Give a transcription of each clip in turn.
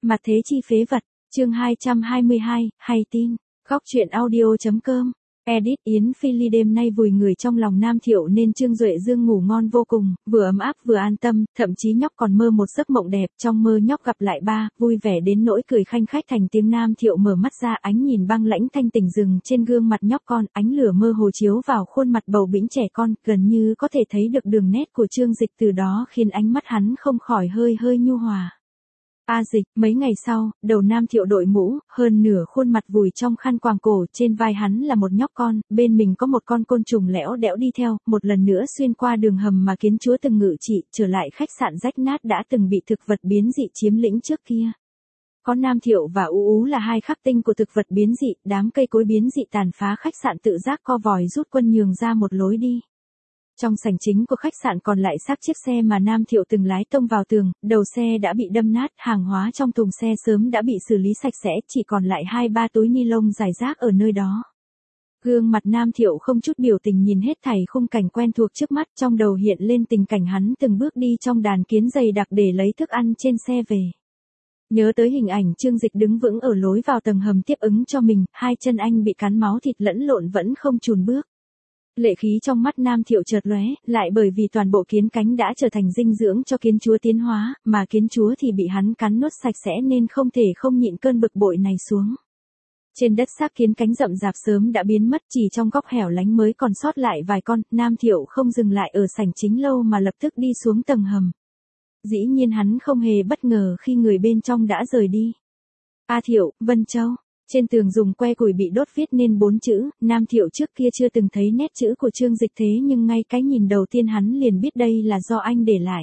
Mặt thế chi phế vật, chương 222, hay tin, góc truyện audio.com, edit Yến Phi Ly đêm nay vùi người trong lòng Nam Thiệu nên Trương Duệ Dương ngủ ngon vô cùng, vừa ấm áp vừa an tâm, thậm chí nhóc còn mơ một giấc mộng đẹp, trong mơ nhóc gặp lại ba, vui vẻ đến nỗi cười khanh khách thành tiếng. Nam Thiệu mở mắt ra, ánh nhìn băng lãnh thanh tỉnh dừng trên gương mặt nhóc con, ánh lửa mơ hồ chiếu vào khuôn mặt bầu bĩnh trẻ con, gần như có thể thấy được đường nét của Trương Dịch, từ đó khiến ánh mắt hắn không khỏi hơi hơi nhu hòa. Dịch, mấy ngày sau, đầu Nam Thiệu đội mũ, hơn nửa khuôn mặt vùi trong khăn quàng cổ, trên vai hắn là một nhóc con, bên mình có một con côn trùng lẽo đẽo đi theo, một lần nữa xuyên qua đường hầm mà kiến chúa từng ngự trị, trở lại khách sạn rách nát đã từng bị thực vật biến dị chiếm lĩnh trước kia. Có Nam Thiệu và Ú Ú là hai khắc tinh của thực vật biến dị, đám cây cối biến dị tàn phá khách sạn tự giác co vòi rút quân nhường ra một lối đi. Trong sảnh chính của khách sạn còn lại xác chiếc xe mà Nam Thiệu từng lái tông vào tường, đầu xe đã bị đâm nát, hàng hóa trong thùng xe sớm đã bị xử lý sạch sẽ, chỉ còn lại 2-3 túi ni lông rải rác ở nơi đó. Gương mặt Nam Thiệu không chút biểu tình nhìn hết thảy khung cảnh quen thuộc trước mắt, trong đầu hiện lên tình cảnh hắn từng bước đi trong đàn kiến dày đặc để lấy thức ăn trên xe về. Nhớ tới hình ảnh Trương Dịch đứng vững ở lối vào tầng hầm tiếp ứng cho mình, hai chân anh bị cắn máu thịt lẫn lộn vẫn không chùn bước. Lệ khí trong mắt Nam Thiệu chợt lóe, lại bởi vì toàn bộ kiến cánh đã trở thành dinh dưỡng cho kiến chúa tiến hóa, mà kiến chúa thì bị hắn cắn nuốt sạch sẽ nên không thể không nhịn cơn bực bội này xuống. Trên đất xác kiến cánh rậm rạp sớm đã biến mất, chỉ trong góc hẻo lánh mới còn sót lại vài con. Nam Thiệu không dừng lại ở sảnh chính lâu mà lập tức đi xuống tầng hầm. Dĩ nhiên hắn không hề bất ngờ khi người bên trong đã rời đi. A Thiệu, Vân Châu. Trên tường dùng que củi bị đốt viết nên 4 chữ, Nam Thiệu trước kia chưa từng thấy nét chữ của Trương Dịch thế nhưng ngay cái nhìn đầu tiên hắn liền biết đây là do anh để lại.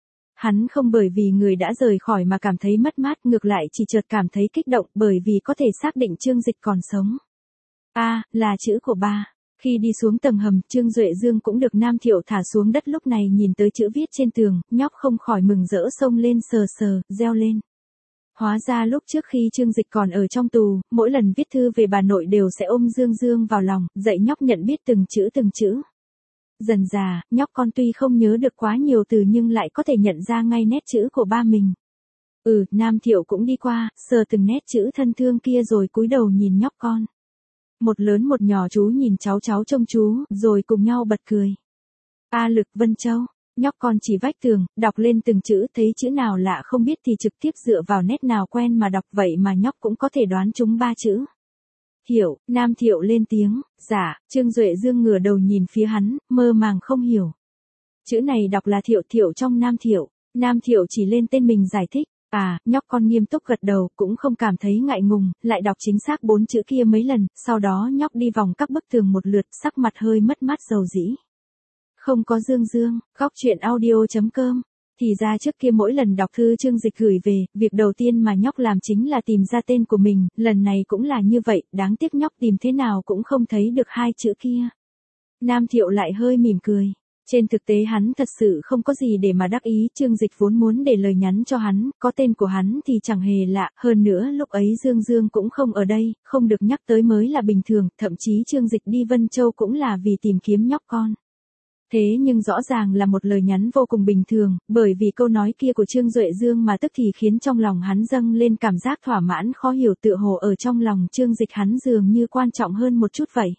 Hắn không bởi vì người đã rời khỏi mà cảm thấy mất mát, ngược lại chỉ chợt cảm thấy kích động bởi vì có thể xác định Trương Dịch còn sống. Là chữ của ba. Khi đi xuống tầng hầm, Trương Duệ Dương cũng được Nam Thiệu thả xuống đất, lúc này nhìn tới chữ viết trên tường, nhóc không khỏi mừng rỡ xông lên sờ, reo lên. Hóa ra lúc trước khi Trương Dịch còn ở trong tù, mỗi lần viết thư về bà nội đều sẽ ôm Dương vào lòng, dạy nhóc nhận biết từng chữ. Dần dà, nhóc con tuy không nhớ được quá nhiều từ nhưng lại có thể nhận ra ngay nét chữ của ba mình. Nam Thiệu cũng đi qua, sờ từng nét chữ thân thương kia rồi cúi đầu nhìn nhóc con. Một lớn một nhỏ chú nhìn cháu trông chú, rồi cùng nhau bật cười. Lực, Vân Châu. Nhóc con chỉ vách tường, đọc lên từng chữ, thấy chữ nào lạ không biết thì trực tiếp dựa vào nét nào quen mà đọc, vậy mà nhóc cũng có thể đoán trúng 3 chữ. Hiểu, Nam Thiệu lên tiếng, dạ. Trương Duệ Dương ngửa đầu nhìn phía hắn, mơ màng không hiểu. Chữ này đọc là Thiệu trong Nam Thiệu. Nam Thiệu chỉ lên tên mình giải thích. Nhóc con nghiêm túc gật đầu, cũng không cảm thấy ngại ngùng, lại đọc chính xác 4 chữ kia mấy lần, sau đó nhóc đi vòng các bức tường một lượt, sắc mặt hơi mất mát dầu dĩ. Không có Dương, góc truyện audio.com. Thì ra trước kia mỗi lần đọc thư Trương Dịch gửi về, việc đầu tiên mà nhóc làm chính là tìm ra tên của mình, lần này cũng là như vậy, đáng tiếc nhóc tìm thế nào cũng không thấy được 2 chữ kia. Nam Thiệu lại hơi mỉm cười. Trên thực tế hắn thật sự không có gì để mà đắc ý, Trương Dịch vốn muốn để lời nhắn cho hắn, có tên của hắn thì chẳng hề lạ, hơn nữa lúc ấy Dương cũng không ở đây, không được nhắc tới mới là bình thường, thậm chí Trương Dịch đi Vân Châu cũng là vì tìm kiếm nhóc con. Thế nhưng rõ ràng là một lời nhắn vô cùng bình thường, bởi vì câu nói kia của Trương Duệ Dương mà tức thì khiến trong lòng hắn dâng lên cảm giác thỏa mãn khó hiểu, tựa hồ ở trong lòng Trương Dịch hắn dường như quan trọng hơn một chút vậy.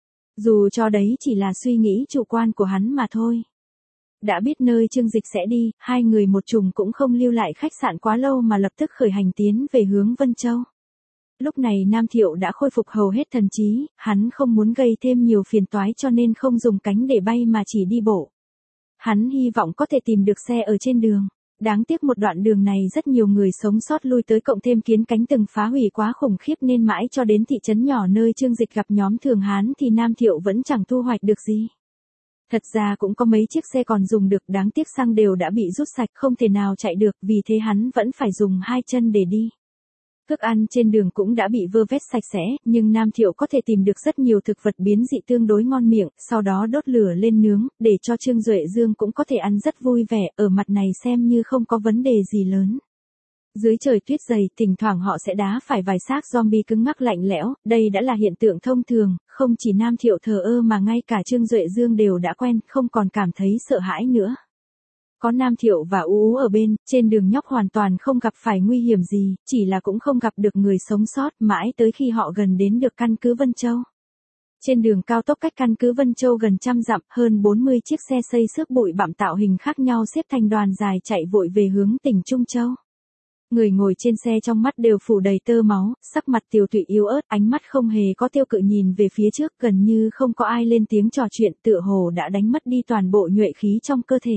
Dù cho đấy chỉ là suy nghĩ chủ quan của hắn mà thôi. Đã biết nơi Trương Dịch sẽ đi, hai người một chùm cũng không lưu lại khách sạn quá lâu mà lập tức khởi hành tiến về hướng Vân Châu. Lúc này Nam Thiệu đã khôi phục hầu hết thần trí, hắn không muốn gây thêm nhiều phiền toái cho nên không dùng cánh để bay mà chỉ đi bộ. Hắn hy vọng có thể tìm được xe ở trên đường. Đáng tiếc một đoạn đường này rất nhiều người sống sót lui tới, cộng thêm kiến cánh từng phá hủy quá khủng khiếp nên mãi cho đến thị trấn nhỏ nơi Trương Dịch gặp nhóm Thường Hán thì Nam Thiệu vẫn chẳng thu hoạch được gì. Thật ra cũng có mấy chiếc xe còn dùng được, đáng tiếc xăng đều đã bị rút sạch, không thể nào chạy được, vì thế hắn vẫn phải dùng 2 chân để đi. Thức ăn trên đường cũng đã bị vơ vét sạch sẽ, nhưng Nam Thiệu có thể tìm được rất nhiều thực vật biến dị tương đối ngon miệng, sau đó đốt lửa lên nướng, để cho Trương Duệ Dương cũng có thể ăn rất vui vẻ, ở mặt này xem như không có vấn đề gì lớn. Dưới trời tuyết dày, thỉnh thoảng họ sẽ đá phải vài xác zombie cứng ngắc lạnh lẽo, đây đã là hiện tượng thông thường, không chỉ Nam Thiệu thờ ơ mà ngay cả Trương Duệ Dương đều đã quen, không còn cảm thấy sợ hãi nữa. Có Nam Thiệu và Ú Ú ở bên, trên đường nhóc hoàn toàn không gặp phải nguy hiểm gì, chỉ là cũng không gặp được người sống sót mãi tới khi họ gần đến được căn cứ Vân Châu. Trên đường cao tốc cách căn cứ Vân Châu gần 100 dặm, hơn 40 chiếc xe xây xước bụi bặm tạo hình khác nhau xếp thành đoàn dài chạy vội về hướng tỉnh Trung Châu. Người ngồi trên xe trong mắt đều phủ đầy tơ máu, sắc mặt tiều tụy yếu ớt, ánh mắt không hề có tiêu cự nhìn về phía trước, gần như không có ai lên tiếng trò chuyện, tựa hồ đã đánh mất đi toàn bộ nhuệ khí trong cơ thể.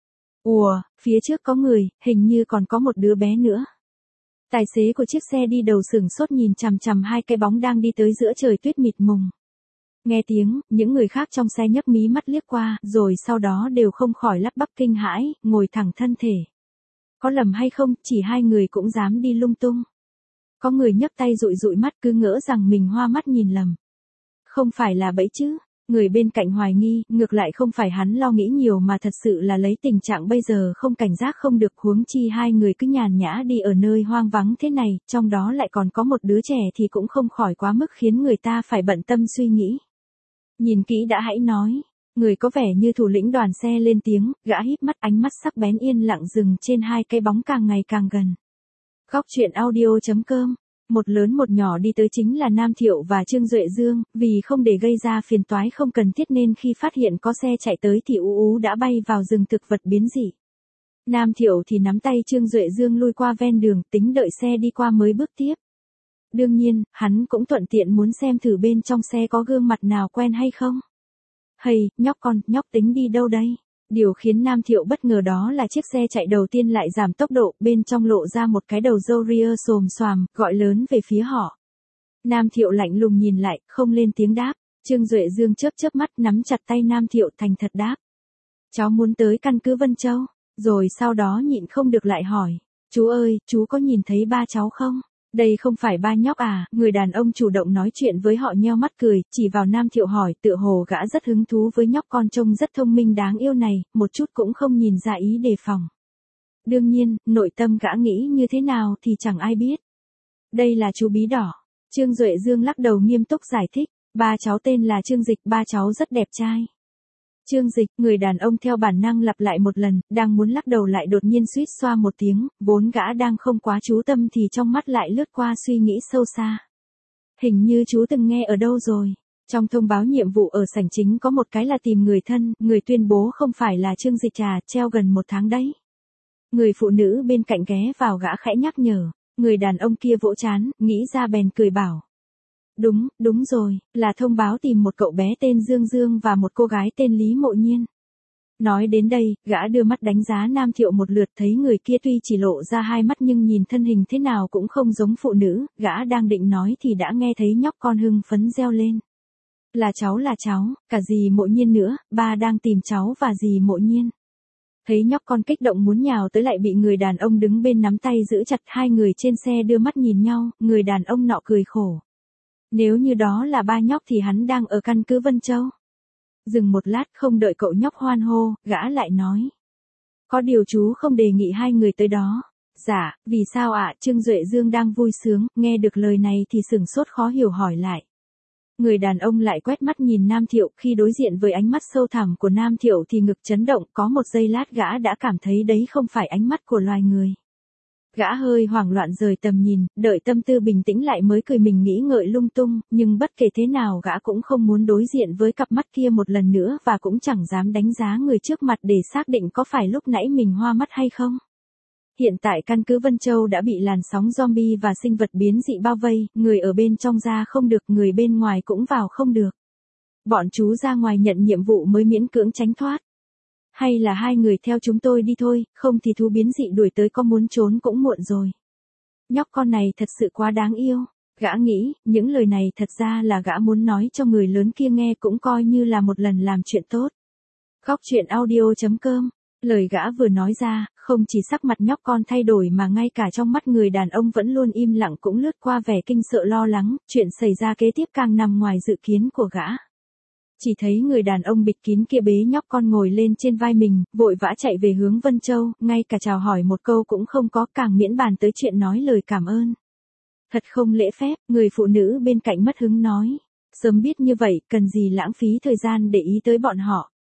Ùa, phía trước có người, hình như còn có một đứa bé nữa. Tài xế của chiếc xe đi đầu sửng sốt nhìn chằm chằm hai cái bóng đang đi tới giữa trời tuyết mịt mùng. Nghe tiếng, những người khác trong xe nhấc mí mắt liếc qua, rồi sau đó đều không khỏi lắp bắp kinh hãi, ngồi thẳng thân thể. Có lầm hay không, chỉ hai người cũng dám đi lung tung. Có người nhấc tay dụi dụi mắt cứ ngỡ rằng mình hoa mắt nhìn lầm. Không phải là bẫy chứ, người bên cạnh hoài nghi, ngược lại không phải hắn lo nghĩ nhiều mà thật sự là lấy tình trạng bây giờ không cảnh giác không được, huống chi hai người cứ nhàn nhã đi ở nơi hoang vắng thế này, trong đó lại còn có một đứa trẻ thì cũng không khỏi quá mức khiến người ta phải bận tâm suy nghĩ. Nhìn kỹ đã hãy nói. Người có vẻ như thủ lĩnh đoàn xe lên tiếng, gã híp mắt, ánh mắt sắc bén yên lặng dừng trên hai cái bóng càng ngày càng gần. Góc truyện audio.com. Một lớn một nhỏ đi tới chính là Nam Thiệu và Trương Duệ Dương, vì không để gây ra phiền toái không cần thiết nên khi phát hiện có xe chạy tới thì Ú Ú đã bay vào rừng thực vật biến dị. Nam Thiệu thì nắm tay Trương Duệ Dương lui qua ven đường, tính đợi xe đi qua mới bước tiếp. Đương nhiên, hắn cũng thuận tiện muốn xem thử bên trong xe có gương mặt nào quen hay không. Hây, nhóc con, nhóc tính đi đâu đây? Điều khiến Nam Thiệu bất ngờ đó là chiếc xe chạy đầu tiên lại giảm tốc độ, bên trong lộ ra một cái đầu râu ria xồm xoàm, gọi lớn về phía họ. Nam Thiệu lạnh lùng nhìn lại, không lên tiếng đáp. Trương Duệ Dương chớp chớp mắt nắm chặt tay Nam Thiệu thành thật đáp. Cháu muốn tới căn cứ Vân Châu, rồi sau đó nhịn không được lại hỏi. Chú ơi, chú có nhìn thấy ba cháu không? Đây không phải ba nhóc à, người đàn ông chủ động nói chuyện với họ nheo mắt cười, chỉ vào Nam Thiệu hỏi, tựa hồ gã rất hứng thú với nhóc con trông rất thông minh đáng yêu này, một chút cũng không nhìn ra ý đề phòng. Đương nhiên, nội tâm gã nghĩ như thế nào thì chẳng ai biết. Đây là chú bí đỏ. Trương Duệ Dương lắc đầu nghiêm túc giải thích, ba cháu tên là Trương Dịch, ba cháu rất đẹp trai. Trương Dịch, người đàn ông theo bản năng lặp lại một lần, đang muốn lắc đầu lại đột nhiên suýt xoa một tiếng, vốn gã đang không quá chú tâm thì trong mắt lại lướt qua suy nghĩ sâu xa. Hình như chú từng nghe ở đâu rồi. Trong thông báo nhiệm vụ ở sảnh chính có một cái là tìm người thân, người tuyên bố không phải là Trương Dịch à, treo gần 1 tháng đấy. Người phụ nữ bên cạnh ghé vào gã khẽ nhắc nhở, người đàn ông kia vỗ trán, nghĩ ra bèn cười bảo. Đúng rồi, là thông báo tìm một cậu bé tên Dương Dương và một cô gái tên Lý Mộ Nhiên. Nói đến đây, gã đưa mắt đánh giá Nam Thiệu một lượt, thấy người kia tuy chỉ lộ ra hai mắt nhưng nhìn thân hình thế nào cũng không giống phụ nữ, gã đang định nói thì đã nghe thấy nhóc con hưng phấn reo lên. Là cháu, cả dì Mộ Nhiên nữa, ba đang tìm cháu và dì Mộ Nhiên. Thấy nhóc con kích động muốn nhào tới lại bị người đàn ông đứng bên nắm tay giữ chặt, hai người trên xe đưa mắt nhìn nhau, người đàn ông nọ cười khổ. Nếu như đó là ba nhóc thì hắn đang ở căn cứ Vân Châu. Dừng một lát không đợi cậu nhóc hoan hô, gã lại nói. Có điều chú không đề nghị hai người tới đó. Dạ, vì sao ạ? Trương Duệ Dương đang vui sướng, nghe được lời này thì sửng sốt khó hiểu hỏi lại. Người đàn ông lại quét mắt nhìn Nam Thiệu, khi đối diện với ánh mắt sâu thẳm của Nam Thiệu thì ngực chấn động, có một giây lát gã đã cảm thấy đấy không phải ánh mắt của loài người. Gã hơi hoảng loạn rời tầm nhìn, đợi tâm tư bình tĩnh lại mới cười mình nghĩ ngợi lung tung, nhưng bất kể thế nào gã cũng không muốn đối diện với cặp mắt kia một lần nữa và cũng chẳng dám đánh giá người trước mặt để xác định có phải lúc nãy mình hoa mắt hay không. Hiện tại căn cứ Vân Châu đã bị làn sóng zombie và sinh vật biến dị bao vây, người ở bên trong ra không được, người bên ngoài cũng vào không được. Bọn chú ra ngoài nhận nhiệm vụ mới miễn cưỡng tránh thoát. Hay là hai người theo chúng tôi đi thôi, không thì thú biến dị đuổi tới có muốn trốn cũng muộn rồi. Nhóc con này thật sự quá đáng yêu. Gã nghĩ, những lời này thật ra là gã muốn nói cho người lớn kia nghe cũng coi như là một lần làm chuyện tốt. Góc truyện audio.com. Lời gã vừa nói ra, không chỉ sắc mặt nhóc con thay đổi mà ngay cả trong mắt người đàn ông vẫn luôn im lặng cũng lướt qua vẻ kinh sợ lo lắng, chuyện xảy ra kế tiếp càng nằm ngoài dự kiến của gã. Chỉ thấy người đàn ông bịt kín kia bế nhóc con ngồi lên trên vai mình, vội vã chạy về hướng Vân Châu, ngay cả chào hỏi một câu cũng không có, càng miễn bàn tới chuyện nói lời cảm ơn. Thật không lễ phép, người phụ nữ bên cạnh mất hứng nói. Sớm biết như vậy, cần gì lãng phí thời gian để ý tới bọn họ.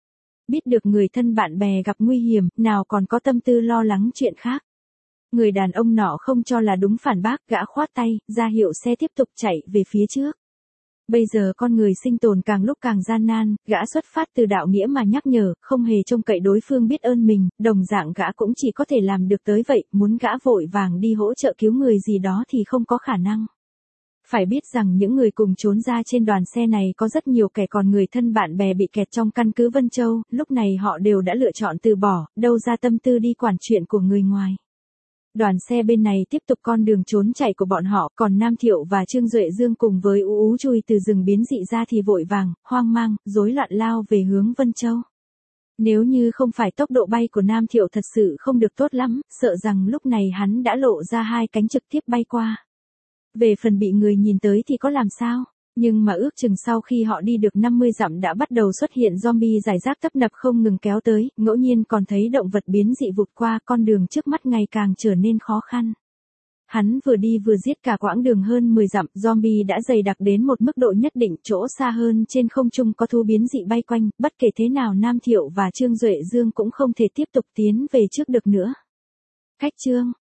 biết được người thân bạn bè gặp nguy hiểm, nào còn có tâm tư lo lắng chuyện khác. Người đàn ông nọ không cho là đúng phản bác, gã khoát tay, ra hiệu xe tiếp tục chạy về phía trước. Bây giờ con người sinh tồn càng lúc càng gian nan, gã xuất phát từ đạo nghĩa mà nhắc nhở, không hề trông cậy đối phương biết ơn mình, đồng dạng gã cũng chỉ có thể làm được tới vậy, muốn gã vội vàng đi hỗ trợ cứu người gì đó thì không có khả năng. Phải biết rằng những người cùng trốn ra trên đoàn xe này có rất nhiều kẻ còn người thân bạn bè bị kẹt trong căn cứ Vân Châu, lúc này họ đều đã lựa chọn từ bỏ, đâu ra tâm tư đi quản chuyện của người ngoài. Đoàn xe bên này tiếp tục con đường trốn chạy của bọn họ, còn Nam Thiệu và Trương Duệ Dương cùng với Ú chui từ rừng biến dị ra thì vội vàng, hoang mang, rối loạn lao về hướng Vân Châu. Nếu như không phải tốc độ bay của Nam Thiệu thật sự không được tốt lắm, sợ rằng lúc này hắn đã lộ ra hai cánh trực tiếp bay qua. Về phần bị người nhìn tới thì có làm sao? Nhưng mà ước chừng sau khi họ đi được 50 dặm đã bắt đầu xuất hiện zombie rải rác tấp nập không ngừng kéo tới, ngẫu nhiên còn thấy động vật biến dị vụt qua, con đường trước mắt ngày càng trở nên khó khăn. Hắn vừa đi vừa giết cả quãng đường hơn 10 dặm, zombie đã dày đặc đến một mức độ nhất định, chỗ xa hơn trên không trung có thú biến dị bay quanh, bất kể thế nào Nam Thiệu và Trương Duệ Dương cũng không thể tiếp tục tiến về trước được nữa. Khách Trương,